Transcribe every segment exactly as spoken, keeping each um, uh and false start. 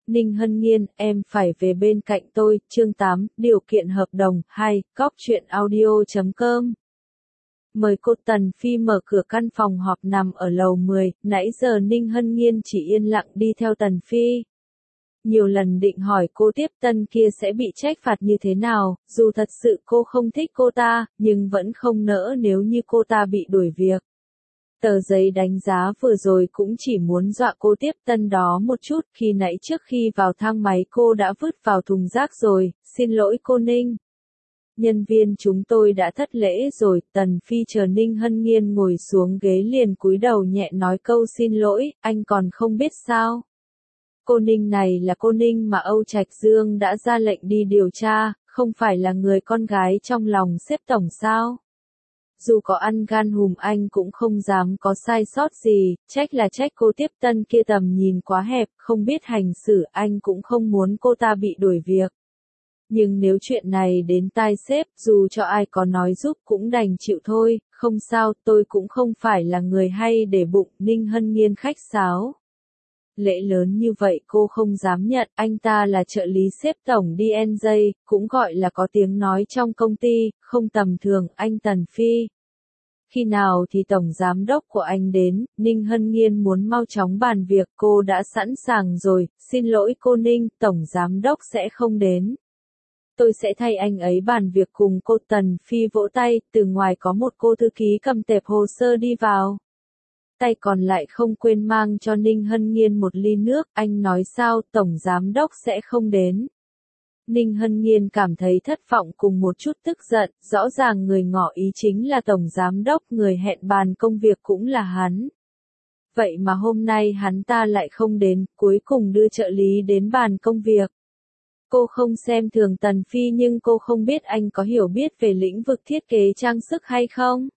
Ninh Hân Nghiên, em phải về bên cạnh tôi, chương tám, điều kiện hợp đồng, hai, góc truyện audio chấm com. Mời cô Tần Phi mở cửa căn phòng họp nằm ở lầu mười, nãy giờ Ninh Hân Nghiên chỉ yên lặng đi theo Tần Phi. Nhiều lần định hỏi cô tiếp tân kia sẽ bị trách phạt như thế nào, dù thật sự cô không thích cô ta, nhưng vẫn không nỡ nếu như cô ta bị đuổi việc. Tờ giấy đánh giá vừa rồi cũng chỉ muốn dọa cô tiếp tân đó một chút, khi nãy trước khi vào thang máy cô đã vứt vào thùng rác rồi, xin lỗi cô Ninh. Nhân viên chúng tôi đã thất lễ rồi, Tần Phi chờ Ninh Hân Nghiên ngồi xuống ghế liền cúi đầu nhẹ nói câu xin lỗi, anh còn không biết sao. Cô Ninh này là cô Ninh mà Âu Trạch Dương đã ra lệnh đi điều tra, không phải là người con gái trong lòng xếp tổng sao. Dù có ăn gan hùm anh cũng không dám có sai sót gì, trách là trách cô tiếp tân kia tầm nhìn quá hẹp, không biết hành xử, anh cũng không muốn cô ta bị đuổi việc. Nhưng nếu chuyện này đến tai sếp, dù cho ai có nói giúp cũng đành chịu thôi, không sao, tôi cũng không phải là người hay để bụng, Ninh Hân Nghiên khách sáo. Lễ lớn như vậy cô không dám nhận, anh ta là trợ lý sếp tổng đê en gi, cũng gọi là có tiếng nói trong công ty, không tầm thường, anh Tần Phi. Khi nào thì tổng giám đốc của anh đến, Ninh Hân Nghiên muốn mau chóng bàn việc, cô đã sẵn sàng rồi, xin lỗi cô Ninh, tổng giám đốc sẽ không đến. Tôi sẽ thay anh ấy bàn việc cùng cô. Tần Phi vỗ tay, từ ngoài có một cô thư ký cầm tệp hồ sơ đi vào. Tay còn lại không quên mang cho Ninh Hân Nghiên một ly nước, anh nói sao, tổng giám đốc sẽ không đến. Ninh Hân Nghiên cảm thấy thất vọng cùng một chút tức giận, rõ ràng người ngỏ ý chính là tổng giám đốc, người hẹn bàn công việc cũng là hắn. Vậy mà hôm nay hắn ta lại không đến, cuối cùng đưa trợ lý đến bàn công việc. Cô không xem thường Tần Phi nhưng cô không biết anh có hiểu biết về lĩnh vực thiết kế trang sức hay không.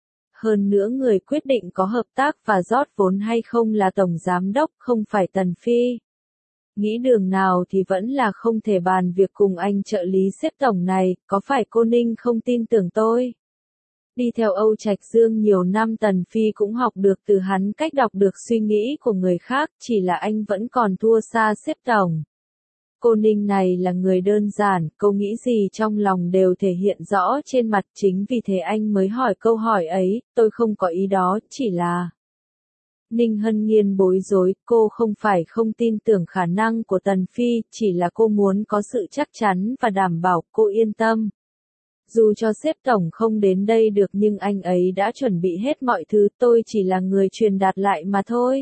Hơn nữa người quyết định có hợp tác và rót vốn hay không là tổng giám đốc, không phải Tần Phi. Nghĩ đường nào thì vẫn là không thể bàn việc cùng anh trợ lý xếp tổng này, có phải cô Ninh không tin tưởng tôi? Đi theo Âu Trạch Dương nhiều năm Tần Phi cũng học được từ hắn cách đọc được suy nghĩ của người khác, chỉ là anh vẫn còn thua xa xếp tổng. Cô Ninh này là người đơn giản, cô nghĩ gì trong lòng đều thể hiện rõ trên mặt, chính vì thế anh mới hỏi câu hỏi ấy, tôi không có ý đó, chỉ là... Ninh Hân Nghiên bối rối, cô không phải không tin tưởng khả năng của Tần Phi, chỉ là cô muốn có sự chắc chắn và đảm bảo cô yên tâm. Dù cho sếp tổng không đến đây được nhưng anh ấy đã chuẩn bị hết mọi thứ, tôi chỉ là người truyền đạt lại mà thôi.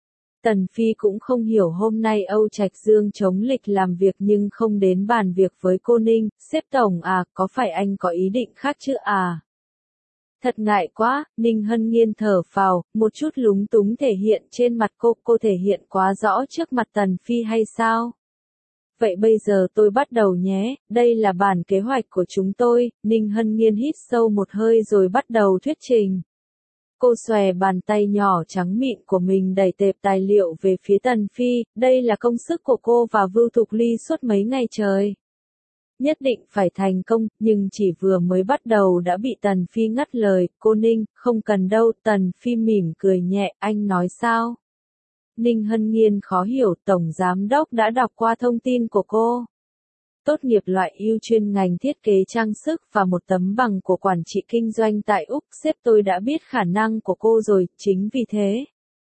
Tần Phi cũng không hiểu hôm nay Âu Trạch Dương chống lịch làm việc nhưng không đến bàn việc với cô Ninh, sếp tổng à, có phải anh có ý định khác chứ à? Thật ngại quá, Ninh Hân Nghiên thở phào, một chút lúng túng thể hiện trên mặt cô, cô thể hiện quá rõ trước mặt Tần Phi hay sao? Vậy bây giờ tôi bắt đầu nhé, đây là bản kế hoạch của chúng tôi, Ninh Hân Nghiên hít sâu một hơi rồi bắt đầu thuyết trình. Cô xòe bàn tay nhỏ trắng mịn của mình đẩy tệp tài liệu về phía Tần Phi, đây là công sức của cô và Vưu Thục Ly suốt mấy ngày trời. Nhất định phải thành công, nhưng chỉ vừa mới bắt đầu đã bị Tần Phi ngắt lời, cô Ninh, không cần đâu, Tần Phi mỉm cười nhẹ, anh nói sao? Ninh Hân Nghiên khó hiểu, tổng giám đốc đã đọc qua thông tin của cô. Tốt nghiệp loại ưu chuyên ngành thiết kế trang sức và một tấm bằng của quản trị kinh doanh tại Úc, sếp tôi đã biết khả năng của cô rồi, chính vì thế.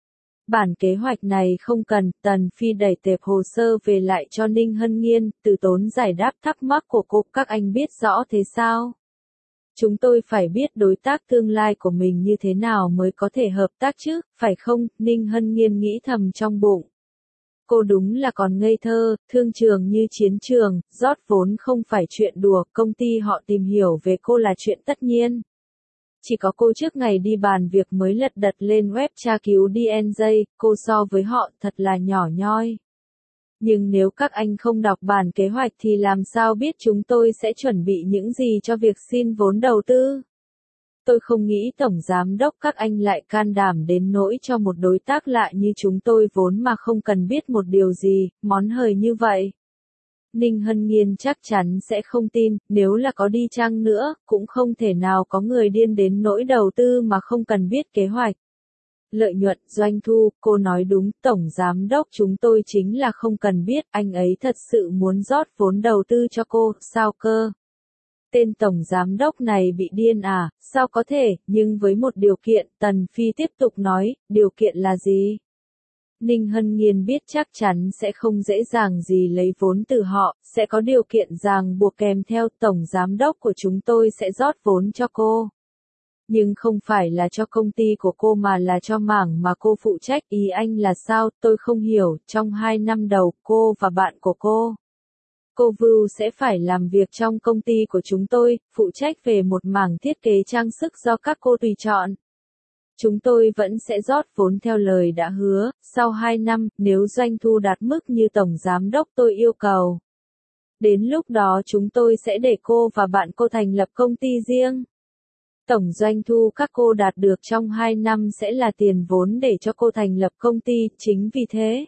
Bản kế hoạch này không cần, Tần Phi đẩy tệp hồ sơ về lại cho Ninh Hân Nghiên, từ tốn giải đáp thắc mắc của cô, các anh biết rõ thế sao? Chúng tôi phải biết đối tác tương lai của mình như thế nào mới có thể hợp tác chứ, phải không? Ninh Hân Nghiên nghĩ thầm trong bụng. Cô đúng là còn ngây thơ, thương trường như chiến trường, rót vốn không phải chuyện đùa, công ty họ tìm hiểu về cô là chuyện tất nhiên. Chỉ có cô trước ngày đi bàn việc mới lật đật lên web tra cứu đê en gi, cô so với họ thật là nhỏ nhoi. Nhưng nếu các anh không đọc bản kế hoạch thì làm sao biết chúng tôi sẽ chuẩn bị những gì cho việc xin vốn đầu tư? Tôi không nghĩ tổng giám đốc các anh lại can đảm đến nỗi cho một đối tác lạ như chúng tôi vốn mà không cần biết một điều gì, món hời như vậy. Ninh Hân Nghiên chắc chắn sẽ không tin, nếu là có đi chăng nữa, cũng không thể nào có người điên đến nỗi đầu tư mà không cần biết kế hoạch. Lợi nhuận, doanh thu, cô nói đúng, tổng giám đốc chúng tôi chính là không cần biết, anh ấy thật sự muốn rót vốn đầu tư cho cô, sao cơ? Tên tổng giám đốc này bị điên à, sao có thể, nhưng với một điều kiện, Tần Phi tiếp tục nói, điều kiện là gì? Ninh Hân Nghiên biết chắc chắn sẽ không dễ dàng gì lấy vốn từ họ, sẽ có điều kiện ràng buộc kèm theo, tổng giám đốc của chúng tôi sẽ rót vốn cho cô. Nhưng không phải là cho công ty của cô mà là cho mảng mà cô phụ trách, ý anh là sao, tôi không hiểu, trong hai năm đầu, cô và bạn của cô. Cô Vưu sẽ phải làm việc trong công ty của chúng tôi, phụ trách về một mảng thiết kế trang sức do các cô tùy chọn. Chúng tôi vẫn sẽ rót vốn theo lời đã hứa, sau hai năm, nếu doanh thu đạt mức như tổng giám đốc tôi yêu cầu. Đến lúc đó chúng tôi sẽ để cô và bạn cô thành lập công ty riêng. Tổng doanh thu các cô đạt được trong hai năm sẽ là tiền vốn để cho cô thành lập công ty, chính vì thế.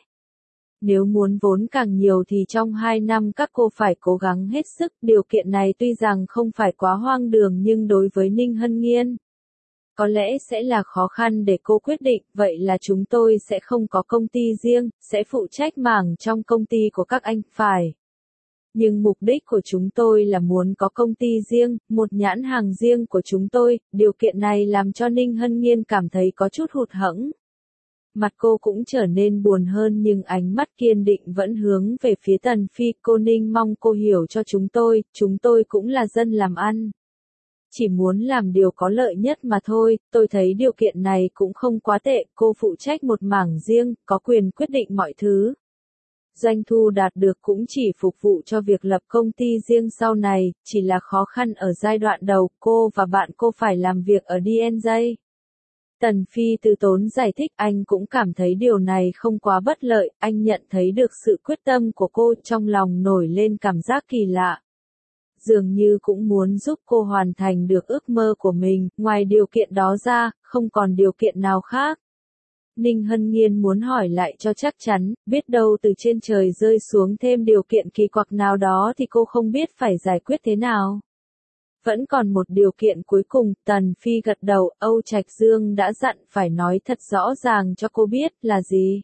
Nếu muốn vốn càng nhiều thì trong hai năm các cô phải cố gắng hết sức, điều kiện này tuy rằng không phải quá hoang đường nhưng đối với Ninh Hân Nghiên, có lẽ sẽ là khó khăn để cô quyết định, vậy là chúng tôi sẽ không có công ty riêng, sẽ phụ trách mảng trong công ty của các anh, phải. Nhưng mục đích của chúng tôi là muốn có công ty riêng, một nhãn hàng riêng của chúng tôi, điều kiện này làm cho Ninh Hân Nghiên cảm thấy có chút hụt hẫng. Mặt cô cũng trở nên buồn hơn nhưng ánh mắt kiên định vẫn hướng về phía Tần Phi, cô Ninh mong cô hiểu cho chúng tôi, chúng tôi cũng là dân làm ăn. Chỉ muốn làm điều có lợi nhất mà thôi, tôi thấy điều kiện này cũng không quá tệ, cô phụ trách một mảng riêng, có quyền quyết định mọi thứ. Doanh thu đạt được cũng chỉ phục vụ cho việc lập công ty riêng sau này, chỉ là khó khăn ở giai đoạn đầu, cô và bạn cô phải làm việc ở đê en gi. Tần Phi từ tốn giải thích, anh cũng cảm thấy điều này không quá bất lợi, anh nhận thấy được sự quyết tâm của cô, trong lòng nổi lên cảm giác kỳ lạ. Dường như cũng muốn giúp cô hoàn thành được ước mơ của mình, ngoài điều kiện đó ra, không còn điều kiện nào khác. Ninh Hân Nghiên muốn hỏi lại cho chắc chắn, biết đâu từ trên trời rơi xuống thêm điều kiện kỳ quặc nào đó thì cô không biết phải giải quyết thế nào. Vẫn còn một điều kiện cuối cùng, Tần Phi gật đầu, Âu Trạch Dương đã dặn phải nói thật rõ ràng cho cô biết là gì.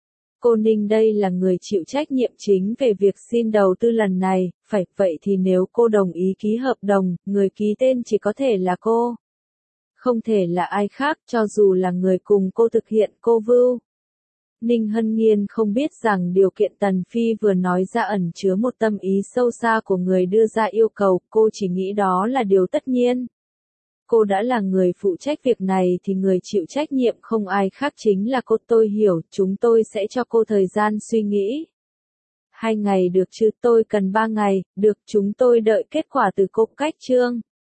Cô Ninh đây là người chịu trách nhiệm chính về việc xin đầu tư lần này, phải, vậy thì nếu cô đồng ý ký hợp đồng, người ký tên chỉ có thể là cô. Không thể là ai khác, cho dù là người cùng cô thực hiện, cô Vưu. Ninh Hân Nghiên không biết rằng điều kiện Tần Phi vừa nói ra ẩn chứa một tâm ý sâu xa của người đưa ra yêu cầu, cô chỉ nghĩ đó là điều tất nhiên. Cô đã là người phụ trách việc này thì người chịu trách nhiệm không ai khác chính là cô, tôi hiểu, chúng tôi sẽ cho cô thời gian suy nghĩ. Hai ngày được chứ, tôi cần ba ngày, được, chúng tôi đợi kết quả từ cô, cách chương.